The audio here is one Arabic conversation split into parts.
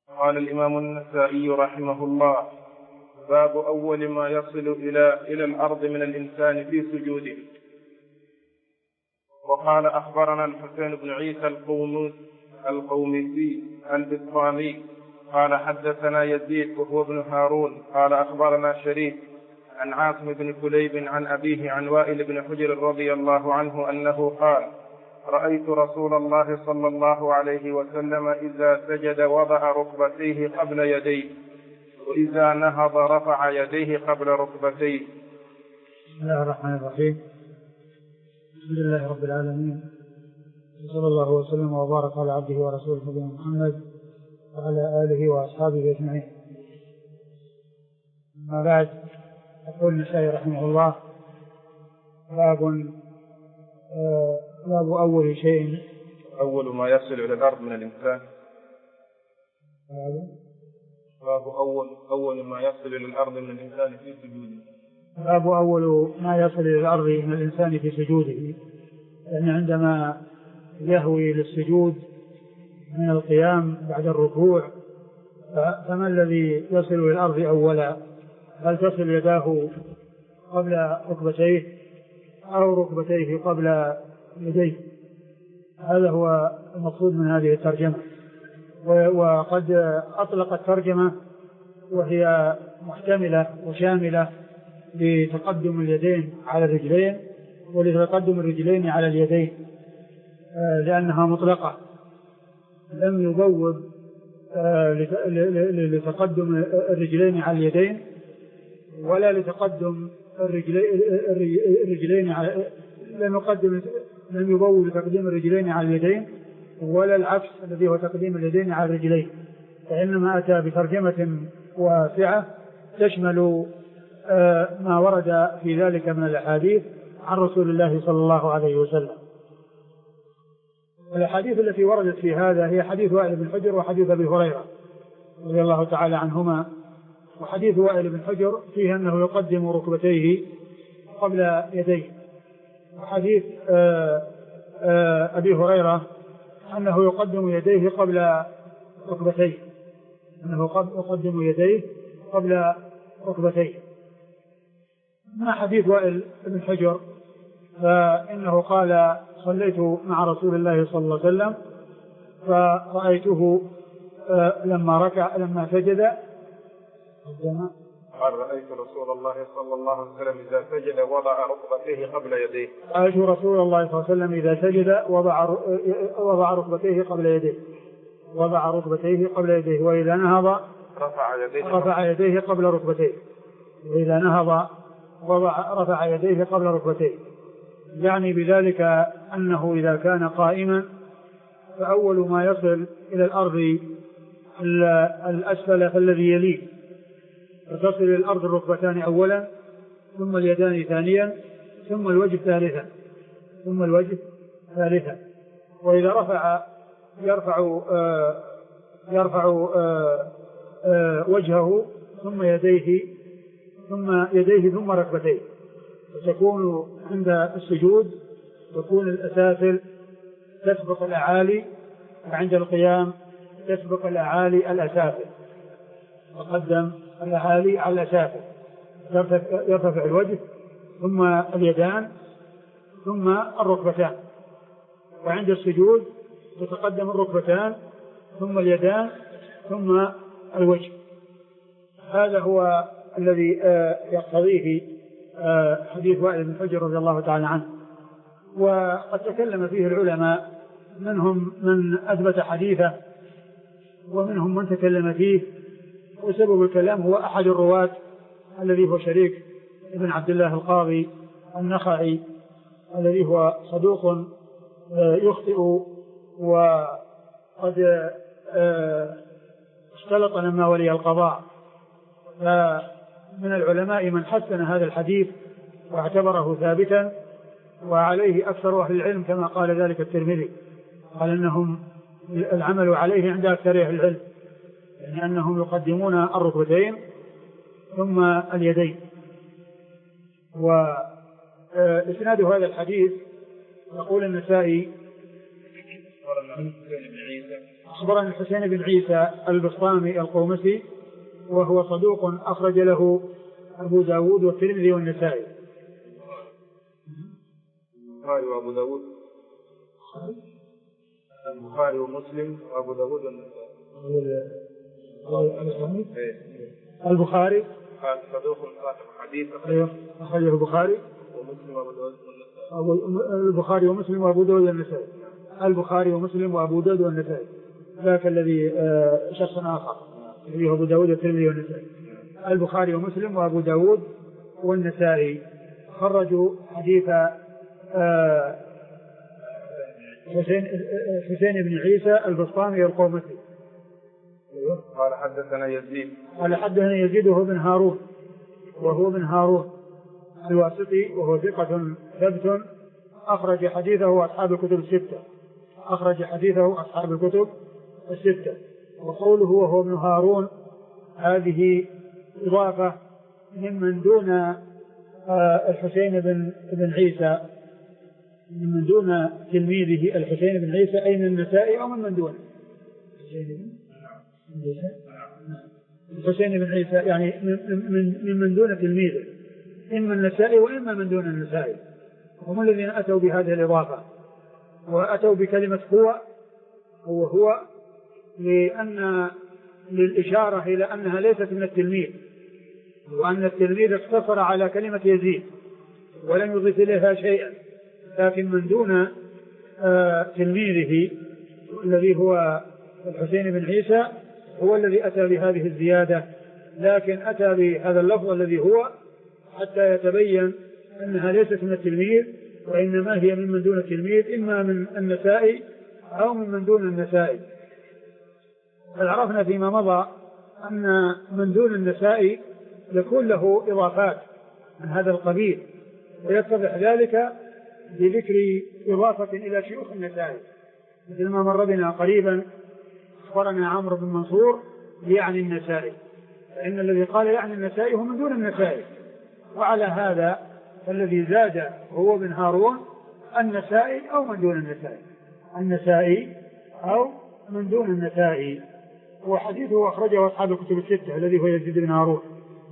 قال الإمام النسائي رحمه الله: باب أول ما يصل إلى الأرض من الإنسان في سجوده. وقال: أخبرنا الحسين بن عيسى القومسي البسطامي قال: حدثنا يزيد وهو ابن هارون قال: أخبرنا شريك عن عاصم بن كليب عن أبيه عن وائل بن حجر رضي الله عنه أنه قال: رأيت رسول الله صلى الله عليه وسلم إذا سجد وضع ركبتيه قبل يديه، وإذا نهض رفع يديه قبل ركبتيه. بسم الله الرحمن الرحيم. الحمد لله رب العالمين، صلى الله وسلم وبارك على عبده ورسوله نبينا محمد وعلى آله وأصحابه أجمعين. أما بعد، يقول النسائي رحمه الله: باب أول شيء، أول ما يصل إلى الأرض من الإنسان. باب أول ما يصل إلى الأرض من الإنسان في سجوده. باب أول ما يصل إلى الأرض من الإنسان في سجوده، لأن عندما يهوي للسجود من القيام بعد الركوع، فما الذي يصل إلى الأرض أولا؟ هل تصل يداه قبل ركبتيه أو ركبتيه قبل يديه؟ هذا هو المقصود من هذه الترجمة. وقد أطلق الترجمة وهي محتملة وشاملة لتقدم اليدين على الرجلين ولتقدم الرجلين على اليدين، لأنها مطلقة، لم يبوب لتقدم الرجلين على اليدين ولا لتقدم الرجلين على لم يبوب لتقديم الرجلين على اليدين، ولا العكس الذي هو تقديم اليدين على الرجلين، فإنما أتى بترجمة واسعة تشمل ما ورد في ذلك من الأحاديث عن رسول الله صلى الله عليه وسلم. الأحاديث التي وردت في هذا هي حديث وائل بن حجر وحديث أبي هريرة رضي الله تعالى عنهما. وحديث وائل بن حجر فيه أنه يقدم ركبتيه قبل يديه، وحديث أبي هريرة أنه يقدم يديه قبل ركبتيه، يقدم يديه قبل ركبتيه. ما حديث وائل بن حجر فإنه قال: صليت مع رسول الله صلى الله عليه وسلم فرأيته لما سجد قال: رأيت رسول الله صلى الله عليه وسلم إذا سجد وضع ركبتيه قبل يديه. رأيت رسول الله صلى الله عليه وسلم إذا سجد وضع ركبتيه قبل يديه، وضع ركبتيه قبل يديه، وإذا نهض رفع يديه قبل ركبتيه، وإذا نهض رفع يديه قبل ركبتيه. يعني بذلك أنه إذا كان قائما فأول ما يصل إلى الأرض الأسفل فالذي يليه، فتصل إلى الأرض الركبتان أولا، ثم اليدان ثانيا، ثم الوجه ثالثا. وإذا يرفع وجهه ثم يديه ثم ركبتيه، وتكون عند السجود تكون الأسافل تسبق الأعالي، وعند القيام تسبق الأعالي الأسافل، وقدم الأعالي على الأسافل، يرتفع الوجه ثم اليدان ثم الركبتان، وعند السجود تتقدم الركبتان ثم اليدان ثم الوجه. هذا هو الذي يقتضيه حديث وائل بن حجر رضي الله تعالى عنه. وقد تكلم فيه العلماء، منهم من أثبت حديثه ومنهم من تكلم فيه، وسبب الكلام هو أحد الرواة الذي هو شريك ابن عبد الله القاضي النخعي، الذي هو صدوق يخطئ وقد اختلط لما ولي القضاء. فمن العلماء من حسن هذا الحديث واعتبره ثابتا، وعليه أكثر أهل العلم، كما قال ذلك الترمذي، قال أنهم العمل عليه عند أكثر أهل العلم، يعني أنهم يقدمون الركبتين ثم اليدين. وإسناد هذا الحديث يقول النسائي: أخبرنا الحسين بن عيسى البسطامي القومسي وهو صدوق أخرج له أبو داود والترمذي والنسائي. البخاري وأبو داود، البخاري ومسلم وأبو داود والنسائي. البخاري صدوق صاحب حديث أخرجه البخاري ومسلم وأبو داود والنسائي. البخاري ومسلم وأبو داود والنسائي. البخاري ومسلم وأبو داود والنسائي، ذاك الذي شخص آخر الذي هو أبو داود والترمذي والنسائي. البخاري ومسلم وأبو داود والنسائي خرجوا حديث حسين بن عيسى البسطامي القومسي. قال حدثنا يزيد، قال حدثنا يزيد وهو بن هارون الواسطي وهو ثقة ثبت أخرج حديثه أصحاب الكتب الستة. وقوله وهو ابن هارون هذه إضافة ممن دون الحسين بن عيسى، من دون تلميذه الحسين بن عيسى، أي من النسائي أو من دونه. الحسين بن عيسى يعني من دون تلميذه، إما النسائي وإما من دون النسائي. هم الذين أتوا بهذه الإضافة وأتوا بكلمة هو للإشارة إلى أنها ليست من التلميذ، وأن التلميذ اقتصر على كلمة يزيد ولم يضيف إليها شيئا، لكن من دون تلميذه الذي هو الحسين بن عيسى هو الذي أتى بهذه الزيادة، لكن أتى بهذا اللفظ الذي هو حتى يتبين أنها ليست من التلميذ، وإنما هي من دون التلميذ، إما من النسائي أو من دون النسائي. عرفنا فيما مضى أن من دون النسائي يكون له إضافات من هذا القبيل، ويتضح ذلك بذكر إضافة إلى شيوخ النسائي، مثل ما مر بنا قريبا أخبرنا عمرو بن منصور يعني النسائي، فإن الذي قال يعني النسائي هو من دون النسائي. وعلى هذا الذي زاد هو بن هارون النسائي أو من دون النسائي، النسائي أو من دون النسائي. وحديثه أخرجه أصحاب الكتب الستة الذي هو يزيد بن هارون.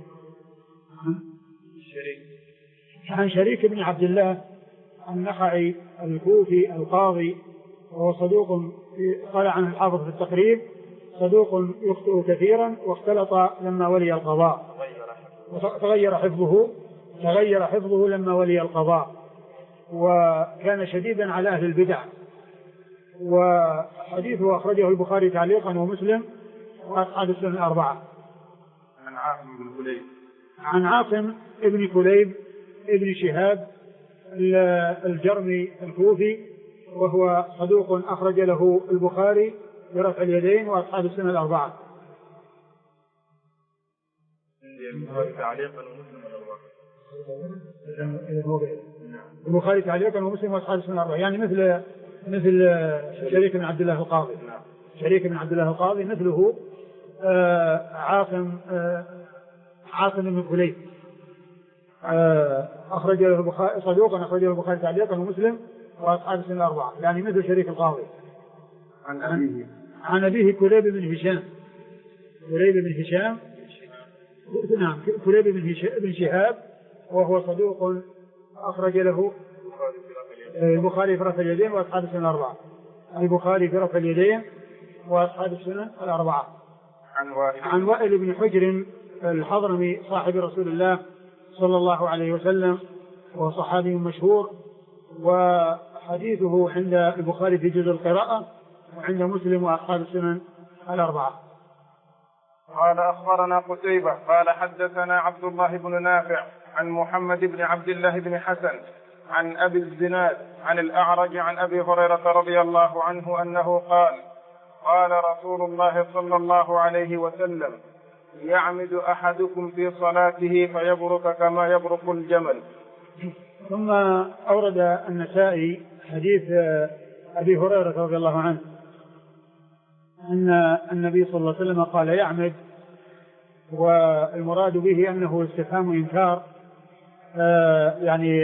عن شريك بن عبد الله النخعي الكوفي القاضي، وهو صدوق قال عنه الحافظ في التقريب صدوق يخطئ كثيرا واختلط لما ولي القضاء، تغير حفظه لما ولي القضاء، وكان شديدا على أهل البدع. وحديثه أخرجه البخاري تعليقا ومسلم وأصحاب السنن الأربعة. عن عاصم بن كليب ابن شهاب الجرمي الكوفي، وهو صدوق أخرج له البخاري برفع اليدين وأصحاب السنن الأربعة. البخاري تعليقا ومسلم وأصحاب السنن الأربعة، يعني مثل شريك بن عبد الله القاضي. شريك بن عبد الله القاضي مثله عاصم بن كليب أخرج له البخاري صدوقا أخرج له البخاري تعليقا ومسلم وأصحاب السنن الأربعة، يعني مثل شريك القاضي. عن أبيه كليب بن هشام نعم كليب بن شهاب، وهو صدوق أخرج له البخاري في رفع اليدين وأصحاب السنن الأربعة. البخاري في رفع اليدين وأصحاب السنن الأربعة. عن وائل بن حجر الحضرمي صاحب رسول الله صلى الله عليه وسلم، وصحابي مشهور، وحديثه عند البخاري في جزء القراءة وعند مسلم وأصحاب السنن الأربعة. قال أخبرنا قتيبة قال حدثنا عبد الله بن نافع عن محمد بن عبد الله بن حسن عن أبي الزناد عن الأعرج عن أبي هريرة رضي الله عنه أنه قال قال رسول الله صلى الله عليه وسلم يعمد أحدكم في صلاته فيبرك كما يبرك الجمل. ثم أورد النسائي حديث أبي هريرة رضي الله عنه أن النبي صلى الله عليه وسلم قال يعمد، والمراد به أنه استفهام إنكار، يعني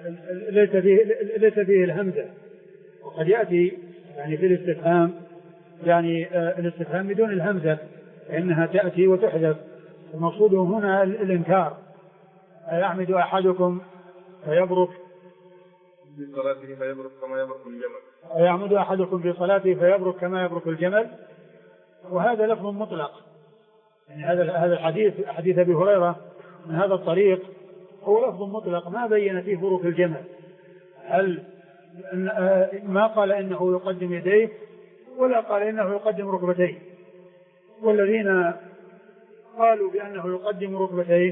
ليس فيه الهمزة، وقد يأتي يعني في الاستفهام يعني الاستفهام بدون الهمزة إنها تأتي وتحذف. المقصود هنا الإنكار. أيعمد أحدكم فيبرك في صلاته فيبرك كما يبرك الجمل. أيعمد أحدكم في صلاته فيبرك كما يبرك الجمل. وهذا لفظ مطلق، يعني هذا الحديث حديث أبي هريرة من هذا الطريق هو لفظ مطلق ما بين فيه بروك الجمل. هل ما قال إنه يقدم يديه ولا قال إنه يقدم ركبتيه. والذين قالوا بأنه يقدم ركبتيه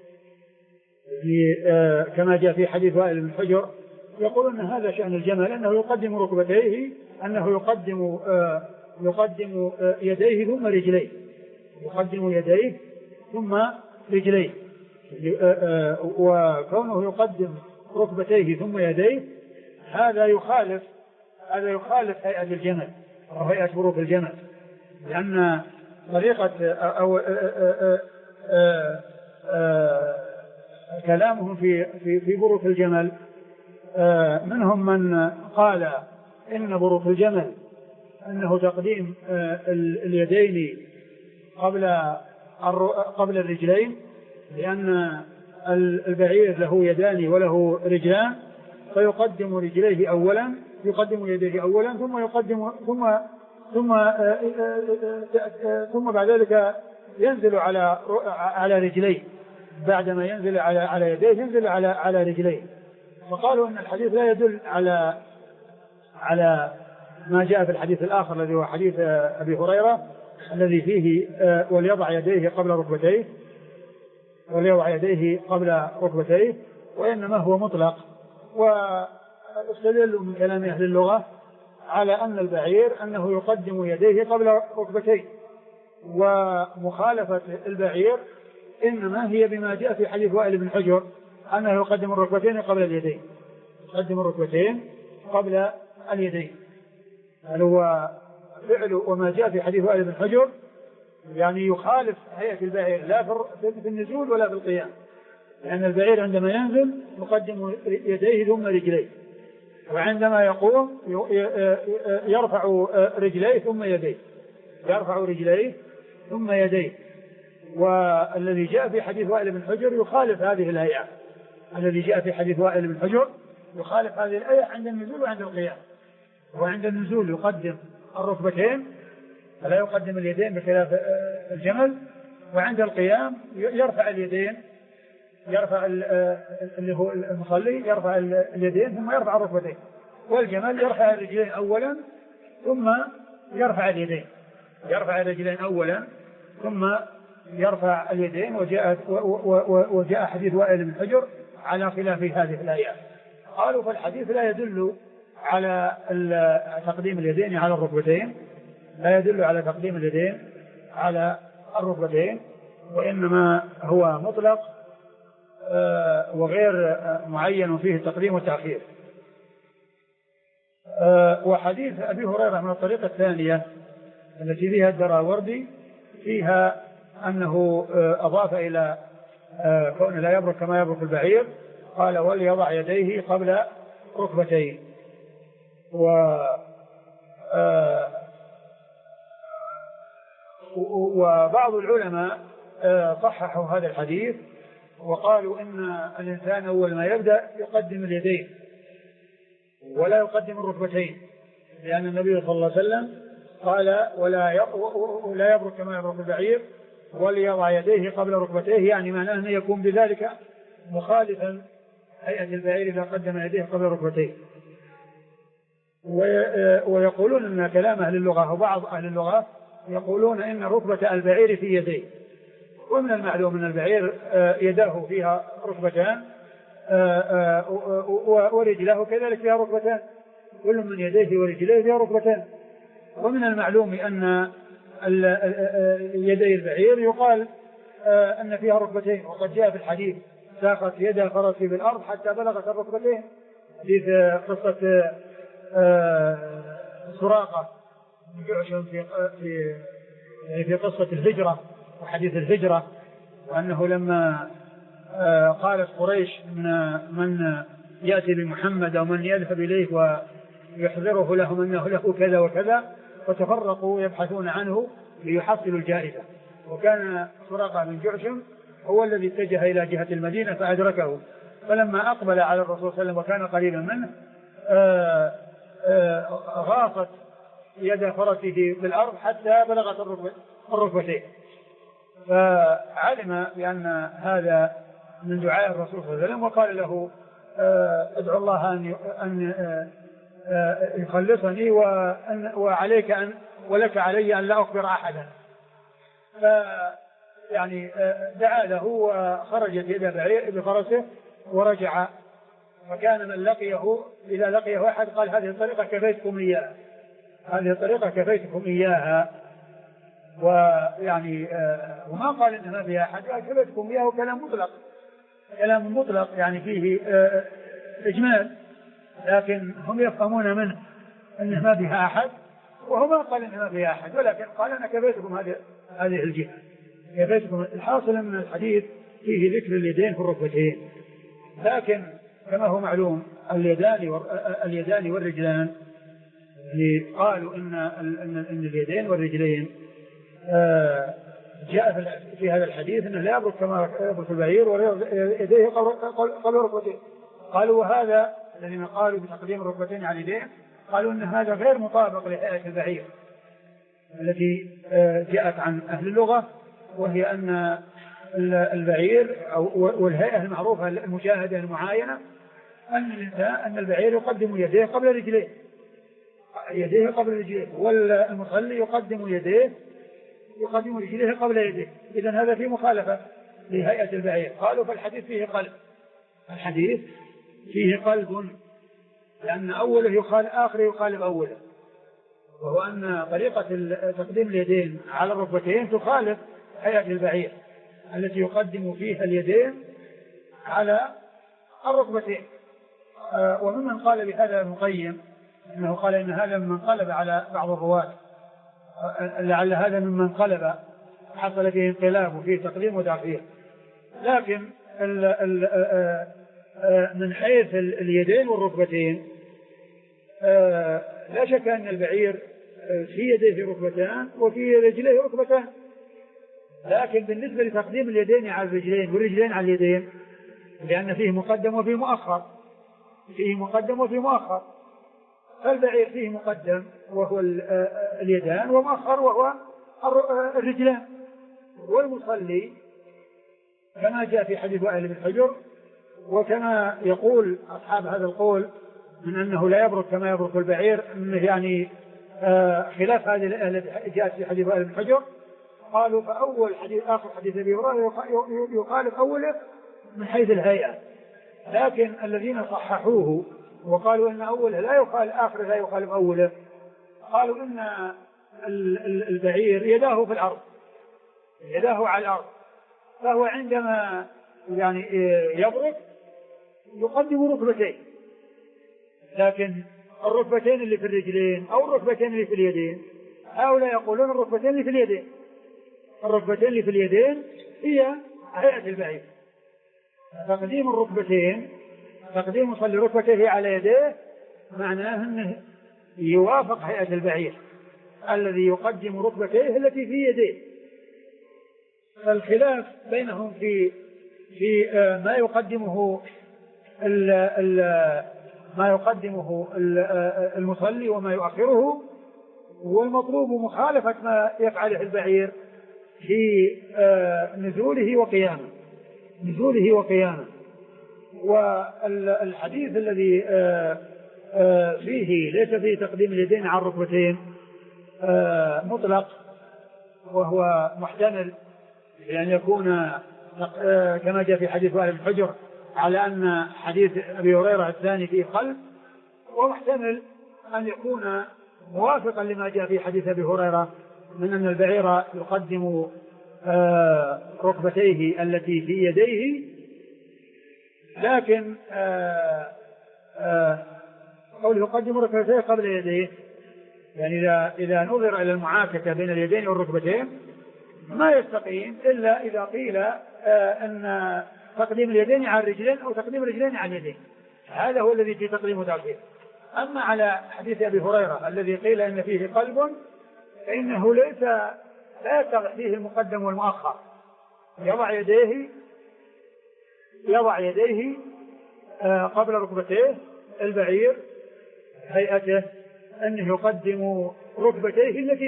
كما جاء في حديث وائل بن حجر يقولون أن هذا شأن الجمل، أنه يقدم ركبتيه، أنه يقدم يديه ثم رجليه، يقدم يديه ثم رجليه. وكونه يقدم ركبتيه ثم يديه هذا يخالف هيئة الجمل أو هيئة بروك الجمل، لأن طريقة أو كلامهم في بروك الجمل منهم من قال إن بروك الجمل أنه تقديم اليدين قبل الرجلين، لأن البعير له يدان وله رجلان، فيقدم رجليه أولا، يقدم يديه أولا ثم يقدم ثم بعد ذلك ينزل على رجليه، بعدما ينزل على يديه ينزل على رجليه. فقالوا أن الحديث لا يدل على ما جاء في الحديث الآخر الذي هو حديث أبي هريرة الذي فيه وليضع يديه قبل ركبتيه، وإنما هو مطلق. واستدلوا من كلام أهل اللغة على أن البعير أنه يقدم يديه قبل ركبتيه، ومخالفة البعير إنما هي بما جاء في حديث وائل بن حجر أنه يقدم الركبتين قبل اليدين، يقدم الركبتين قبل اليدين. هل هو فعل وما جاء في حديث وائل بن حجر يعني يخالف هيئة البعير لا في النزول ولا في القيام، لأن البعير عندما ينزل يقدم يديه ثم رجليه، وعندما يقوم يرفع رجليه ثم يديه، يرفع رجليه ثم يديه. والذي جاء في حديث وائل بن حجر يخالف هذه الهيئة، الذي جاء في حديث وائل بن حجر يخالف هذه الهيئة عند النزول وعند القيام. وعند النزول يقدم الركبتين فلا يقدم اليدين بخلاف الجمل، وعند القيام يرفع اليدين، يرفع اللي هو المصلي يرفع اليدين ثم يرفع الركبتين، والجمل يرفع الرجلين أولا ثم يرفع اليدين، يرفع الرجلين أولا ثم يرفع اليدين. وجاء حديث وائل بن حجر على خلاف هذه الآيات. قالوا فالحديث لا يدل على تقديم اليدين على الركبتين، لا يدل على تقديم اليدين على الركبتين، وإنما هو مطلق وغير معين فيه التقديم والتأخير. وحديث أبي هريرة من الطريقة الثانية التي فيها الدراوردي فيها أنه أضاف إلى كون لا يبرك كما يبرك البعير، قال وليضع يديه قبل ركبتيه. وبعض العلماء صححوا هذا الحديث وقالوا إن الإنسان أول ما يبدأ يقدم اليدين ولا يقدم الركبتين، لأن النبي صلى الله عليه وسلم قال ولا يبرك كما يبرك البعير وليضع يديه قبل ركبتيه، يعني معناه أن يكون بذلك مخالفا هيئة البعير إذا قدم يديه قبل ركبتيه. ويقولون أن كلام أهل اللغة وبعض أهل اللغة يقولون إن ركبة البعير في يديه، ومن المعلوم أن البعير يداه فيها ركبتان ورجله كذلك فيها ركبتان، كل من يديه ورجليه فيها ركبتان. ومن المعلوم أن يدي البعير يقال أن فيها ركبتين، وقد جاء في الحديث ساقت يد الفرس بالأرض حتى بلغت الركبتين، حديث قصة سراقة في قصة الهجرة وحديث الهجرة، وأنه لما قالت قريش من يأتي بمحمد أو من يذهب إليه ويحذره لهم أنه له كذا وكذا، وتفرقوا يبحثون عنه ليحصلوا الجائزة. وكان سراقة بن جعشم هو الذي اتجه إلى جهة المدينة فأدركه، فلما أقبل على الرسول صلى الله عليه وسلم وكان قريبا منه غاصت يد فرسه بالأرض حتى بلغت الركبتين، فعلم بأن هذا من دعاء الرسول صلى الله عليه وسلم، وقال له ادعو الله أن يخلصني وعليك ولك علي أن لا أخبر أحدا. يعني دعا له وخرجت يد بفرسه ورجع. فكان من لقيه إذا لقيه أحد قال هذه الطريقة كفيتكم إياها، هذه الطريقة كفيتكم إياها. ويعني وما قال إن ما فيها أحد، قال كفيتكم إياه، كلام مطلق، كلام مطلق يعني فيه إجمال، لكن هم يفهمون منه أنه ما فيها أحد، وهو ما قال إن ما فيها أحد، ولكن قال أنا كفيتكم هذه الجهة، كفيتكم. الحاصل من الحديث فيه ذكر اليدين في الركبتين، لكن كما هو معلوم اليدان والرجلان قالوا إن اليدين والرجلين جاء في هذا الحديث أنه لا يبرك كما يبرك البعير ويديه قبل ركبتين. قالوا وهذا الذين قالوا بتقديم الركبتين على اليدين قالوا أن هذا غير مطابق لهيئة البعير التي جاءت عن أهل اللغة، وهي أن البعير والهيئة المعروفة المشاهدة المعاينة أن البعير يقدم يديه قبل رجليه، يديه قبل رجليه، والمصلي يقدم رجليه قبل يديه. إذن هذا في مخالفة لهيئة البعير. قالوا فالحديث فيه قلب، الحديث فيه قلب، لأن أوله يخالف آخره يخالف أوله، وهو أن طريقة تقديم اليدين على الركبتين تخالف هيئة البعير التي يقدم فيها اليدين على الركبتين. وممن قال بهذا ابن القيم أنه قال إن هذا ممن قلب على بعض الرواة، لعل هذا ممن قلب حصل فيه انقلاب وفيه تقديم وتأخير. لكن من حيث اليدين والركبتين لا شك أن البعير في يديه ركبتان وفي رجليه ركبتان، لكن بالنسبة لتقديم اليدين على الرجلين والرجلين على اليدين لأن فيه مقدم وفيه مؤخر، فيه مقدم وفيه مؤخر، فالبعير فيه مقدم وهو اليدان ومؤخر وهو الرجلان. والمصلي كما جاء في حديث وائل بن حجر، وكما يقول أصحاب هذا القول من أنه لا يبرك كما يبرك البعير، يعني خلاف هذه التي جاءت في حديث وائل بن حجر، قالوا فأول حديث آخر حديث أبي هريرة يخالف أوله من حيث الهيئة، لكن الذين صححوه وقالوا إن أوله لا يخالف آخره لا يخالف أوله، قالوا إن البعير يداه في الأرض، يداه على الأرض، فهو عندما يعني يبرك يقدم ركبتين، لكن الركبتين اللي في الرجلين أو الركبتين اللي في اليدين هؤلاء يقولون الركبتين اللي في اليدين، الركبتين اللي في اليدين هي هيئة البعير. تقديم الركبتين، تقديم مصلي ركبتيه على يديه معناه أنه يوافق هيئة البعير الذي يقدم ركبتيه التي في يديه. فالخلاف بينهم في ما يقدمه المصلي وما يؤخره، والمطلوب مخالفة ما يفعله البعير في نزوله وقيامه. والحديث الذي فيه ليس فيه تقديم اليدين على الركبتين مطلق، وهو محتمل لأن يكون كما جاء في حديث وائل بن حجر على أن حديث أبي هريرة الثاني فيه قلب، ومحتمل أن يكون موافقا لما جاء في حديث أبي هريرة من أن البعير يقدم ركبتيه التي في يديه. لكن قوله يقدم ركبتيه قبل يديه، يعني إذا نظر إلى المعاكسة بين اليدين والركبتين ما يستقيم إلا إذا قيل أن تقديم اليدين على الرجلين أو تقديم الرجلين على اليدين، هذا هو الذي في تقديم وتأخير. أما على حديث أبي هريرة الذي قيل إن فيه قلب فإنه لا يتضح فيه المقدم والمؤخر، يضع يديه قبل ركبتيه البعير، هيئته أنه يقدم ركبتيه التي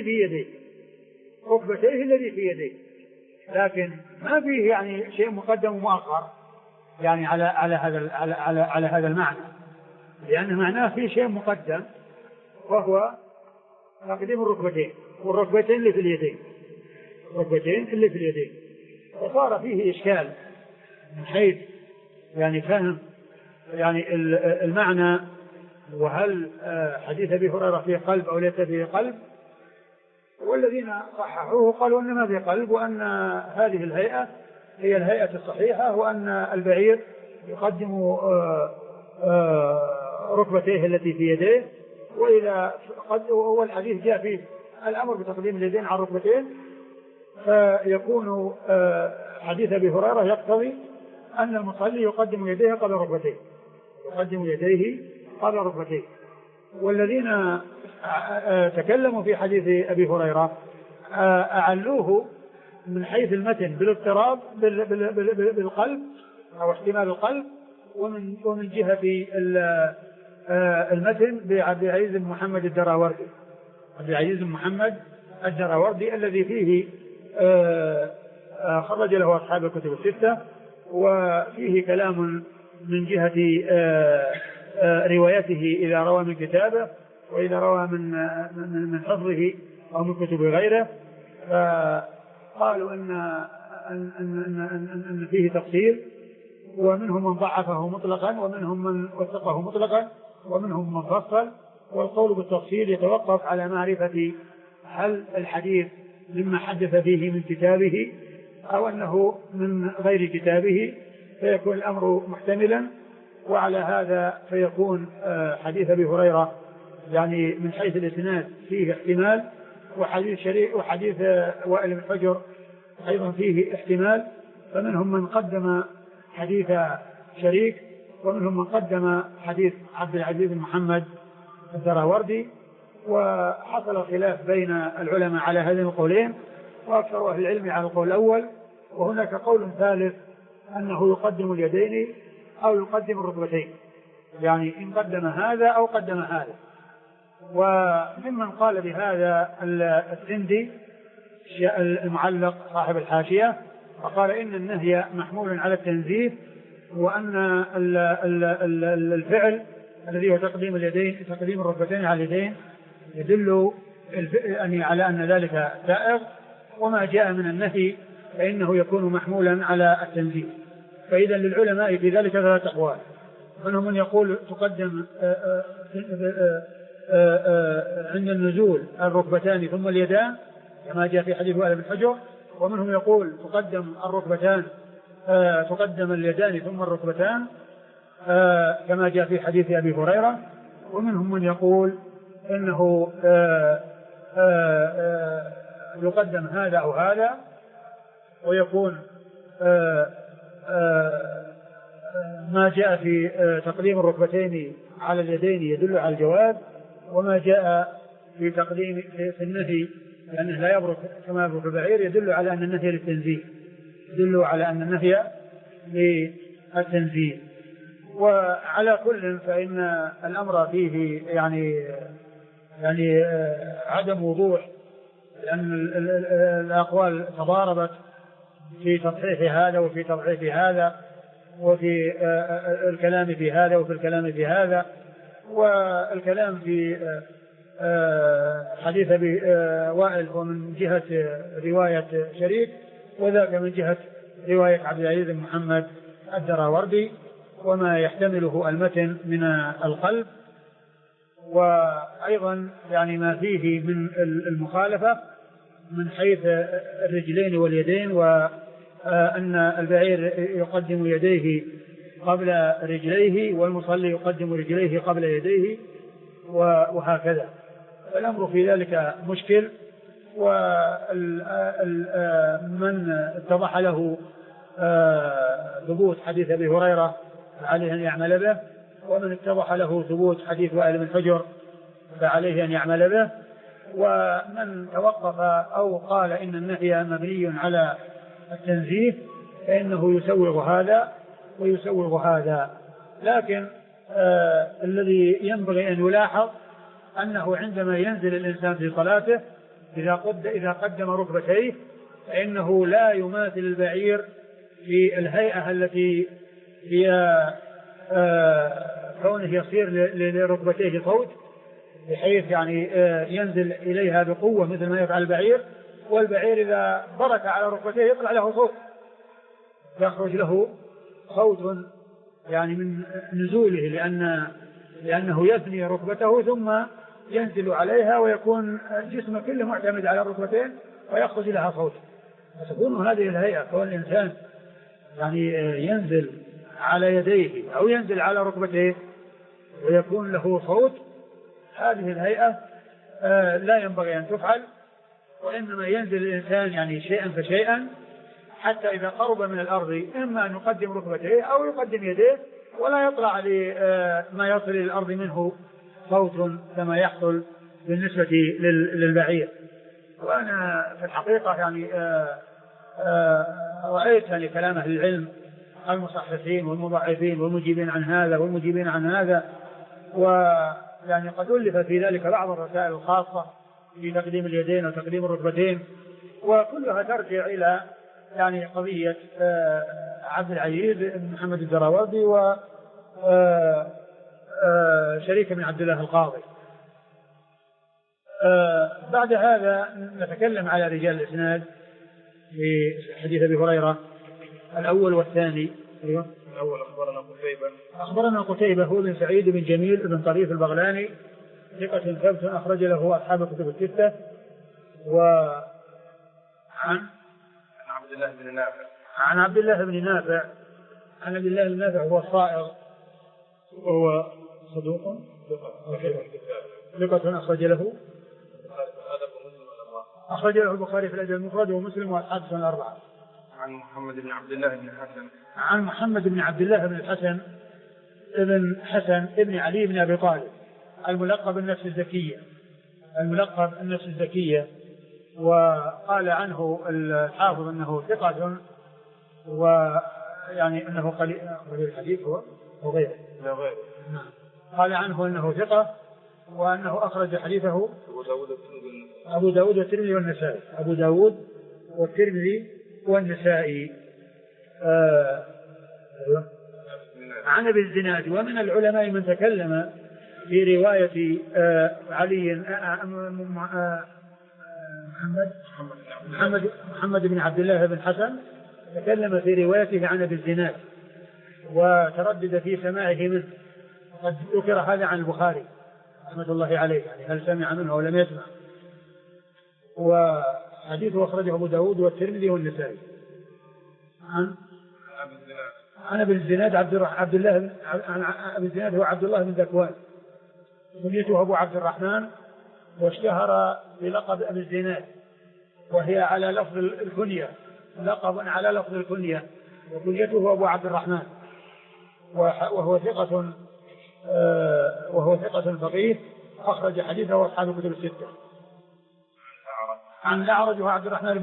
في يديه، لكن ما فيه يعني شيء مقدم ومؤخر يعني على هذا المعنى، لأن معناه فيه شيء مقدم وهو تقديم الركبتين والركبتين اللي في اليدين، فصار فيه إشكال من حيث يعني فهم يعني المعنى، وهل حديث أبي هريرة فيه قلب أو ليس فيه قلب. والذين صححوه قالوا أن ما فيه قلب، وأن هذه الهيئة هي الهيئة الصحيحة، وأن البعير يقدم ركبتيه التي في يديه، وإذا والحديث جاء فيه الأمر بتقديم اليدين على الركبتين، فيكون حديث أبي هريرة يقتضي أن المصلي يقدم يديه قبل ركبتيه. والذين تكلموا في حديث أبي هريرة أعلوه من حيث المتن بالاضطراب بالقلب أو احتمال القلب، ومن جهة المتن بعبد العزيز بن محمد الدراوردي الذي فيه خرج له أصحاب الكتب الستة، وفيه كلام من جهة روايته إذا روى من كتابه وإذا روى من حفظه أو من كتب غيره، فقالوا أن فيه تفصيل، ومنهم من ضعفه مطلقا ومنهم من وثقه مطلقا ومنهم من فصل. والقول بالتفصيل يتوقف على معرفة هل الحديث مما حدث فيه من كتابه أو أنه من غير كتابه، فيكون الأمر محتملا، وعلى هذا فيكون حديث أبي هريرة يعني من حيث الإسناد فيه احتمال، وحديث وائل بن حجر أيضا فيه احتمال، فمنهم من قدم حديث شريك ومنهم من قدم حديث عبد العزيز بن محمد الدراوردي، وحصل خلاف بين العلماء على هذين القولين، وأكثر أهل العلم على القول الأول. وهناك قول ثالث أنه يقدم اليدين أو يقدم الركبتين، يعني إن قدم هذا أو قدم هذا. وممن قال بهذا السندي المعلق صاحب الحاشية، فقال إن النهي محمول على التنزيه، وأن الفعل الذي هو تقديم الركبتين على اليدين يدل على أن ذلك سائغ، وما جاء من النهي فإنه يكون محمولا على التنزيه. فإذا للعلماء في ذلك ثلاث أقوال، منهم من يقول تقدم عند النزول الركبتان ثم اليدان كما جاء في حديث وائل بن حجر، ومنهم يقول تقدم اليدان ثم الركبتان كما جاء في حديث أبي هريرة، ومنهم من يقول إنه يقدم هذا أو هذا، ويكون ما جاء في تقديم الركبتين على اليدين يدل على الجواز، وما جاء في تقديم في النهي لأنه لا يبرك كما يبرك البعير يدل على أن النهي للتنزيه. وعلى كل فإن الأمر فيه يعني عدم وضوح، لأن الأقوال تضاربت في تصحيح هذا وفي تضعيف هذا، وفي الكلام في هذا وفي الكلام في هذا. والكلام في حديث أبي وائل هو من جهة رواية شريك، وذاك من جهة رواية عبد العزيز بن محمد الدراوردي، وما يحتمله المتن من القلب، وأيضا يعني ما فيه من المخالفة من حيث الرجلين واليدين، وأن البعير يقدم يديه قبل رجليه والمصلي يقدم رجليه قبل يديه، وهكذا. الأمر في ذلك مشكل، ومن اتضح له ثبوت حديث أبي هريرة فعليه أن يعمل به، ومن اتضح له ثبوت حديث وائل بن حجر فعليه أن يعمل به، ومن توقف أو قال إن النهي مبني على التنزيه فإنه يسوغ هذا ويسوغ هذا. لكن الذي ينبغي أن يلاحظ أنه عندما ينزل الإنسان في صلاته إذا قدم ركبتيه فإنه لا يماثل البعير في الهيئة التي هي كونه يصير لركبتيه صوت، بحيث يعني ينزل إليها بقوة مثل ما يفعل البعير، والبعير إذا برك على ركبتيه يطلع له صوت، يخرج له صوت يعني من نزوله، لأنه يثني ركبته ثم ينزل عليها ويكون جسمه كله معتمد على الركبتين ويخرج لها صوت. فتكون هذه الهيئة كون الإنسان يعني ينزل على يديه أو ينزل على ركبتيه ويكون له صوت، هذه الهيئة لا ينبغي أن تفعل، وإنما ينزل الإنسان يعني شيئا فشيئا حتى إذا قرب من الأرض إما أن يقدم ركبتيه أو يقدم يديه ولا يطلع لما يصل إلى الأرض منه صوت كما يحصل بالنسبة للبعير. وأنا في الحقيقة يعني رأيت يعني كلام أهل العلم المصححين والمضاعفين والمجيبين عن هذا والمجيبين عن هذا، ويعني قد ألف في ذلك بعض الرسائل الخاصة في تقديم اليدين وتقديم الركبتين، وكلها ترجع إلى يعني قضية عبد العزيز بن محمد الدراوردي وشريك بن عبد الله القاضي. بعد هذا نتكلم على رجال الإسناد في حديث أبي هريرة الأول والثاني. أيوة. الأول أخبرنا قتيبة هو بن سعيد بن جميل بن طريف البغلاني ثقة ثبت أخرج له أصحاب الكتب الستة. وعن عبد الله بن نافع عن عبد الله بن نافع عن عبد الله بن نافع هو الصائغ وهو صدوق ثقة أخرج له البخاري في الأدب المفرد ومسلم وأصحاب السنن الأربعة. عن محمد بن عبد الله بن حسن عن محمد بن عبد الله بن الحسن ابن حسن ابن علي بن أبي طالب الملقب النفس الزكية، وقال عنه الحافظ أنه ثقة، ويعني أنه قليل الحديث هو غيره. قال عنه أنه ثقة وأنه أخرج حديثه أبو داود والترمذي والنسائي. أبو داود والترمذي والنسائي. عن أبي الزناد. ومن العلماء من تكلم في رواية علي محمد بن عبد الله بن حسن تكلم في روايته عن أبي الزناد وتردد في سماعه منه، قد ذكر هذا عن البخاري رحمة الله عليه، يعني هل سمع منه أو لم يسمع. وحديثه أخرجه أبو داود والترمذي والنسائي. عن أبي الزناد عبد الله أبي الزناد هو عبد الله بن ذكوان، كنيته أبو عبد الرحمن، واشتهر بلقب أبي الزناد، وهي على لفظ الكنية، لقب على لفظ الكنية، وكنيته أبو عبد الرحمن، وهو ثقة فقيه أخرج حديثه أصحاب الكتب الستة. عن الأعرج وهو عبد الرحمن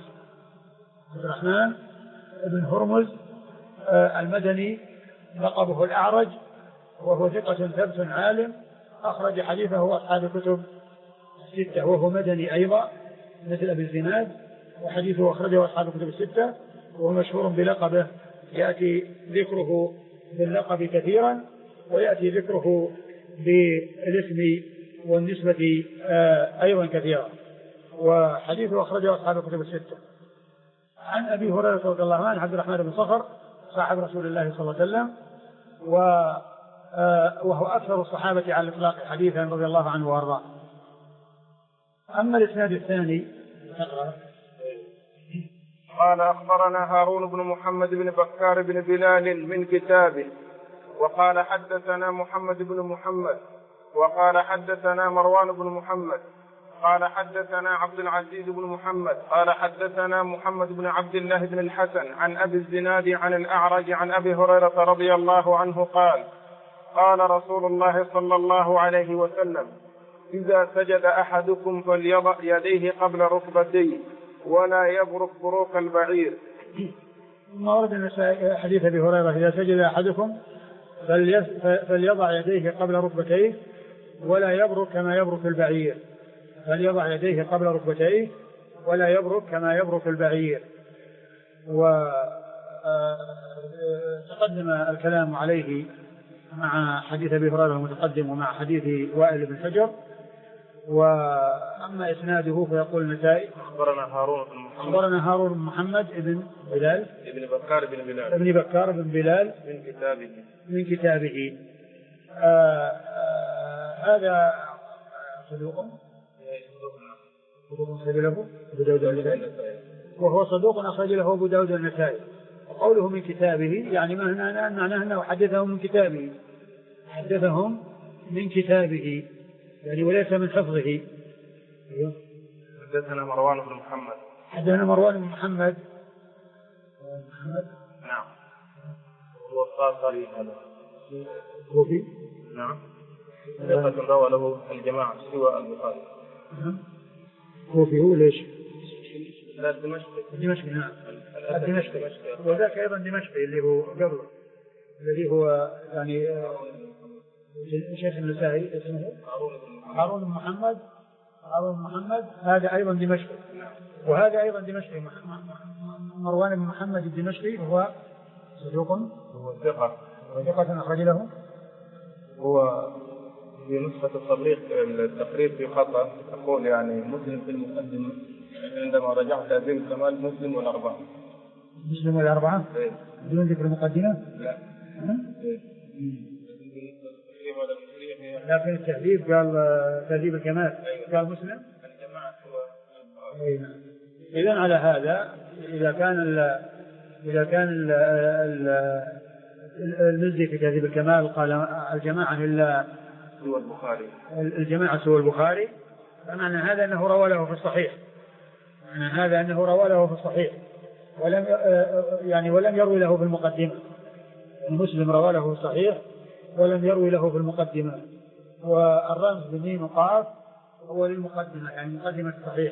بن هرمز المدني، لقبه الأعرج، وهو ثقة ثبت عالم أخرج حديثه أصحاب الكتب الستة، وهو مدني أيضا مثل أبي الزناد، وحديثه أخرجه أصحاب الكتب الستة، وهو مشهور بلقبه، يأتي ذكره باللقب كثيرا ويأتي ذكره بالاسم والنسبة أيضا كثيرا، وحديثه أخرجه أصحاب الكتب الستة. عن أبي هريرة رضي الله عنه عبد الرحمن بن صخر صاحب رسول الله صلى الله عليه وسلم، وهو أكثر الصحابة على الإطلاق حديثا رضي الله عنه وأرضاه. أما الإسناد الثاني قال أخبرنا هارون بن محمد بن بكار بن بلال من كتابه، وقال حدثنا محمد بن محمد، وقال حدثنا مروان بن محمد، قال حدثنا عبد العزيز بن محمد، قال حدثنا محمد بن عبد الله بن الحسن عن أبي الزناد عن الأعرج عن أبي هريرة رضي الله عنه قال قال رسول الله صلى الله عليه وسلم إذا سجد أحدكم فليضع يديه قبل ركبتيه ولا يبرك بروك البعير. ما ورد حديث أبي هريرة إذا سجد أحدكم فليضع يديه قبل ركبتيه ولا يبرك كما يبرك البعير. فليضع يديه قبل ركبتيه ولا يبرك كما يبرك البعير. وتقدم الكلام عليه مع حديث أبي هريرة المتقدم ومع حديث وائل بن حجر. وأما إسناده فيقول النسائي أخبرنا هارون بن محمد ابن بلال ابن بكار بن بلال من كتابه. هذا صدوق أخرج له أبو داود النسائي وهو صدوق أخرج له أبو داود النسائي. وقوله من كتابه يعني معناه أنه حدثهم من كتابه يعني وليس من حفظه. حدثنا مروان بن محمد نعم هو الصاري هذا كوفي نعم ثقة روى له الجماعة سوى البخاري. كوفي هو ليش؟ لا دمشق نعم دمشق وذاك أيضا دمشقي اللي هو قبله الذي هو يعني شيخ النسائي اسمه هارون بن محمد هذا أيضا دمشقي وهذا أيضا دمشقي مروان بن محمد الدمشقي هو صدوق هو ثقة أخرج له. هو في نسخة التقريب في خطأ أقول يعني مسلم في المقدمة عندما رجعت تهذيب الكمال مسلم والأربعة بدون ذكر المقدمة لا لكن التهذيب قال تهذيب الكمال قال مسلم إذن على هذا إذا كان المزي في تهذيب الكمال قال الجماعة إلا سوى البخاري فمعنى هذا أنه روى له في الصحيح ولم يروي له في المقدمة. مسلم روى له في الصحيح ولم يروي له في المقدمة. والرمز بميم وقاف هو للمقدمة يعني مقدمة الصحيح.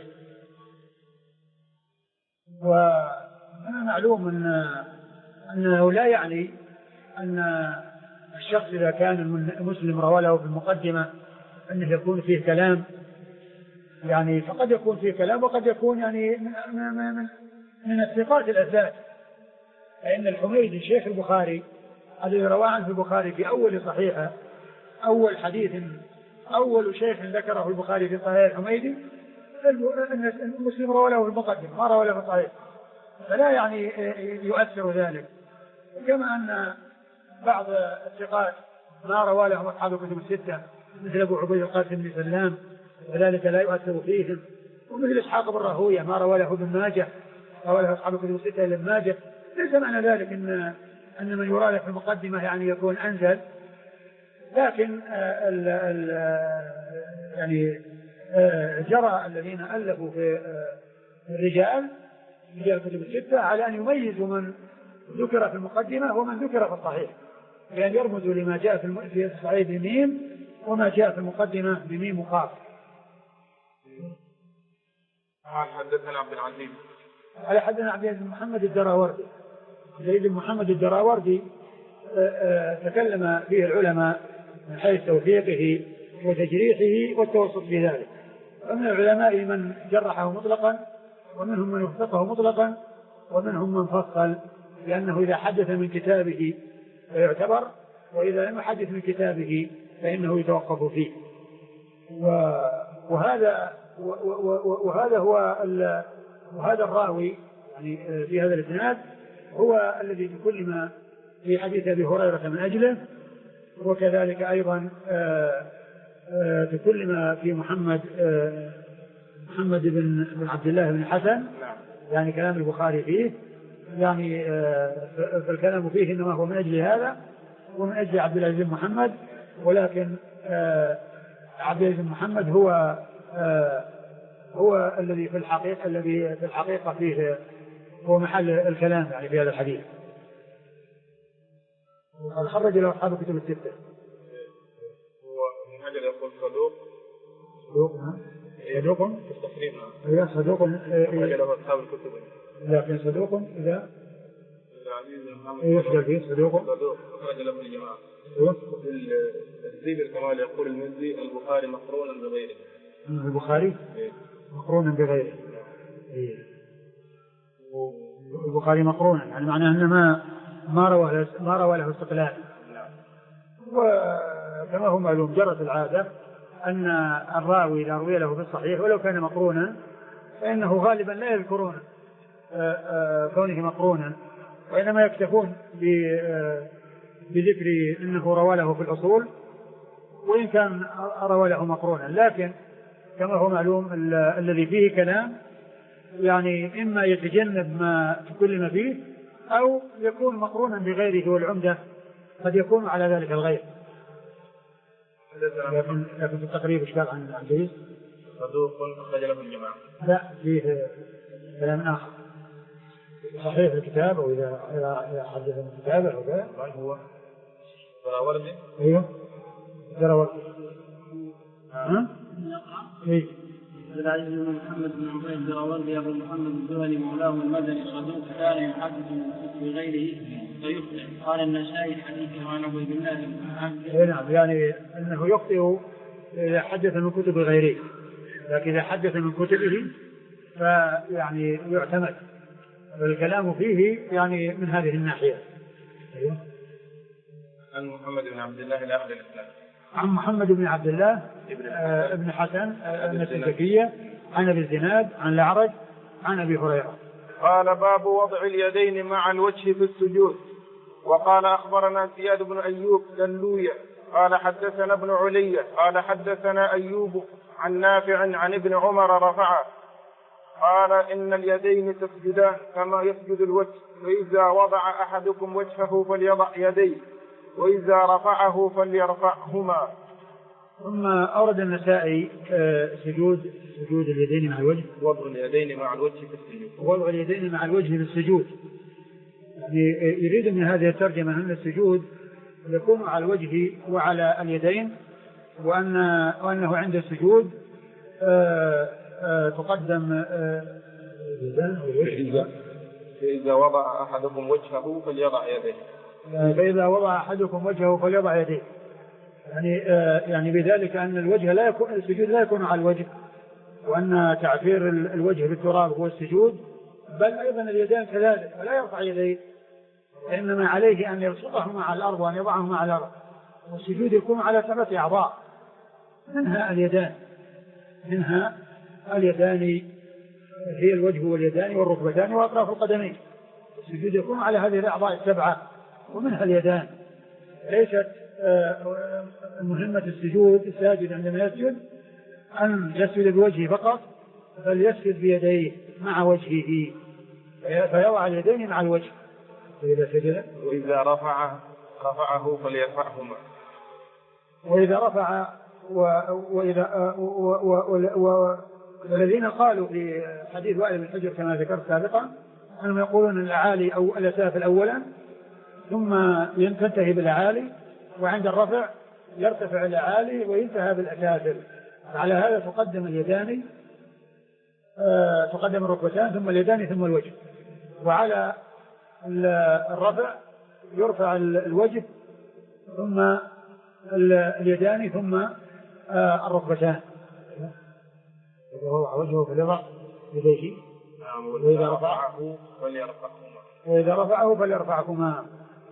وأنا معلوم أنه لا يعني أن الشخص إذا كان مسلم روى له في المقدمة أنه يكون فيه كلام يعني فقد يكون فيه كلام وقد يكون يعني من الثقات الأساس. فإن الحميدي شيخ البخاري الذي روى عنه البخاري في أول صحيحة أول حديث أول شيخ ذكره البخاري في صحيح الحميدي أن المسلم روى له في المقدمة ما روى له في الصحيح فلا يعني يؤثر ذلك. كما أن بعض الثقات ما روى لهم أصحاب الكتب الستة مثل أبو عبيد القاسم بن سلام وذلك لا يؤثر فيهم. ومثل إسحاق بن راهويه ما روى له ابن ماجه روى له أصحاب الكتب الستة إلا ابن ماجه. ليس معنى ذلك أن من يرى له في المقدمة يعني يكون أنزل. لكن يعني جرى الذين ألفوا في رجال الكتب الستة على أن يميزوا من ذكر في المقدمة ومن ذكر في الصحيح لأن يرمزوا لما جاء في الصحيح بميم وما جاء في المقدمة بميم وقاف. حدثنا عبد العزيز على حدثنا عبد العزيز بن محمد الدراوردي زيد بن محمد الدراوردي تكلم فيه العلماء من حيث توثيقه وتجريحه والتوسط في ذلك. فمن العلماء من جرحه مطلقا ومنهم من وثقه مطلقا ومنهم من فصل لأنه إذا حدث من كتابه فيعتبر وإذا لم يحدث من كتابه فإنه يتوقف فيه. وهذا الراوي يعني في هذا الإسناد هو الذي تكلم في حديث أبي هريرة من أجله وكذلك أيضا تكلم في محمد بن عبد الله بن حسن يعني كلام البخاري فيه يعني فالكلام فيه إنما هو من أجل هذا ومن أجل عبد العزيز بن محمد. ولكن عبد العزيز بن محمد هو الذي في الحقيقة فيه هو محل الكلام يعني في هذا الحديث. خرج له أصحاب الكتب الستة. هو من أجل يقول صدوق صدوق هي صدوق له أصحاب الكتب، لكن صدوق إذا يسجل فيه صدوق أخرج له الجماعة. وفي التهذيب الكمال يقول المزي البخاري مقرونا بغيره. البخاري مقرونا بغيره. البخاري مقرونا يعني معناه أنه ما روى له استقلال. وكما هو معلوم جرت العادة أن الراوي إذا روي له في الصحيح ولو كان مقرونا فإنه غالبا لا يذكرون كونه مقرونا، وإنما يكتفون بذكر أنه روى له في الأصول وإن كان روى له مقرونا. لكن كما هو معلوم الذي فيه كلام يعني إما يتجنب ما تكلم فيه أو يكون مقرونا بغيره، والعمدة قد يكون على ذلك الغير. لكن في التقريب اشكال عن العزيز صدوق أخرج له الجماعة. لا فيه كلام آخر صحيح الكتاب، أو إذا حدث من كتابه أو كذا هو دراوردي. أيوه دراوردي. إيه العزيز بن محمد بن عبيد الدراوردي أبو محمد الزهري مولاه المدني صدوق كان يحدث بغيره فيخطئ. قال النسائي حديثه عن عبيد الله بن عبد. نعم يعني أنه يخطئ إذا حدث من كتب غيره، لكن إذا حدث من كتبه فيعني يعتمد، والكلام فيه يعني من هذه الناحية. أيوه. عن محمد بن عبد الله إلى أهل الإسلام. عن محمد بن عبد الله ابن حسن النسائية عن أبي الزناد عن الأعرج عن أبي هريرة. قال باب وضع اليدين مع الوجه في السجود. وقال أخبرنا زياد بن أيوب دلوية قال حدثنا ابن علية قال حدثنا أيوب عن نافع عن ابن عمر رفعه قال إن اليدين تسجدان كما يسجد الوجه، فإذا وضع أحدكم وجهه فليضع يديه وإذا رفعه فليرفعهما. ثم أورد النسائي سجود اليدين مع الوجه، وضع اليدين مع الوجه في السجود. وضع اليدين مع الوجه في السجود يعني يريد من هذه الترجمة أن السجود يكون على الوجه وعلى اليدين، وأنه عند السجود تقدم فإذا وضع أحدكم وجهه فليضع يديه. فإذا وضع أحدكم وجهه فليضع يديه يعني بذلك أن الوجه لا يكون السجود لا يكون على الوجه، وأن تعفير الوجه بالتراب هو السجود، بل أيضا اليدين كذلك، فلا يرفع يديه، إنما عليه أن يبسطهما على الأرض وأن يضعهما على الأرض. والسجود يكون على 7 أعضاء منها اليدان هي الوجه واليدان والركبتان وأطراف القدمين. السجود يكون على هذه الأعضاء 7 ومنها اليدان. ليست مهمة السجود الساجد عندما يسجد أن يسجد بوجهه فقط، بل يسجد بيديه مع وجهه، فيضع اليدين مع الوجه. فإذا سجد وإذا رفعه فليرفعهما. وإذا رفع والذين قالوا في حديث وائل بن حجر كما ذكرت سابقا أنهم يقولون الأعالي أو الأسافل أولا ثم تنتهي بالأعالي، وعند الرفع يرتفع الأعالي وينتهى بالأسافل. على هذا تقدم اليدان تقدم الركبتان ثم اليدان ثم الوجه، وعلى الرفع يرفع الوجه ثم اليدان ثم الركبتان. وهو وجهه فليضع يديه وإذا رفعه فليرفعهما.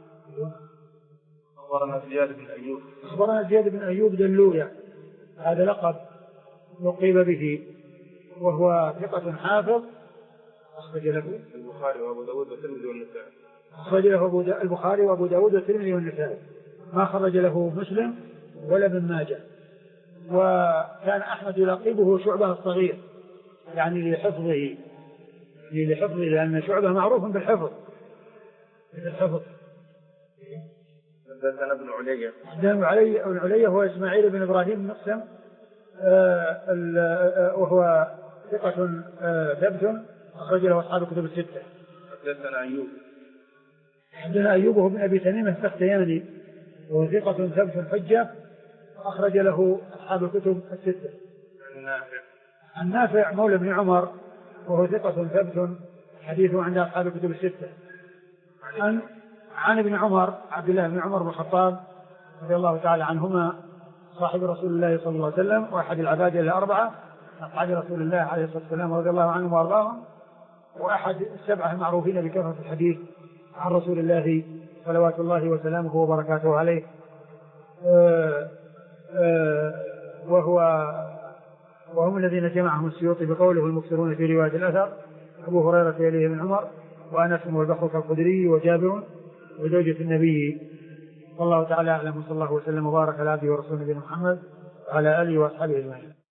أخبرنا زياد بن أيوب دلوية، هذا لقب لقب به، وهو ثقة حافظ أخرج له البخاري وأبو داود والترمذي والنسائي. أخرج له البخاري وأبو داود والترمذي والنسائي، ما خرج له مسلم ولا ابن ماجه. وكان أحمد يلقبه شعبة الصغير يعني لحفظه لأن شعبة معروف بالحفظ. حدثنا ابن علي هو إسماعيل بن إبراهيم بن مقسم وهو ثقة ثبت أخرج له أصحاب الكتب 6. حدثنا أيوب وهو بن أبي تميم السختياني وهو ثقة ثبت حجة أخرج له أصحاب الكتب 6. عن نافع مولى بن عمر وهو ثقة ثبت حديثه عند أصحاب الكتب الستة. عن ابن عمر عبد الله بن عمر بن الخطاب رضي الله تعالى عنهما صاحب رسول الله صلى الله عليه وسلم وأحد العباد الأربعة أصحاب رسول الله عليه الصلاة والسلام رضي الله عنهم وأرضاهم، وأحد السبعة المعروفين بكثرة الحديث عن رسول الله صلوات الله وسلامه وبركاته عليه، وهم الذين جمعهم السيوطي بقوله المكثرون في رواية الأثر أبو هريرة يليه بن عمر وأنس والبحر كالخدري وجابر وزوجة النبي. والله تعالى أعلم، صلى الله وسلم وبارك على عبده ورسوله نبينا محمد وعلى آله وأصحابه أجمعين.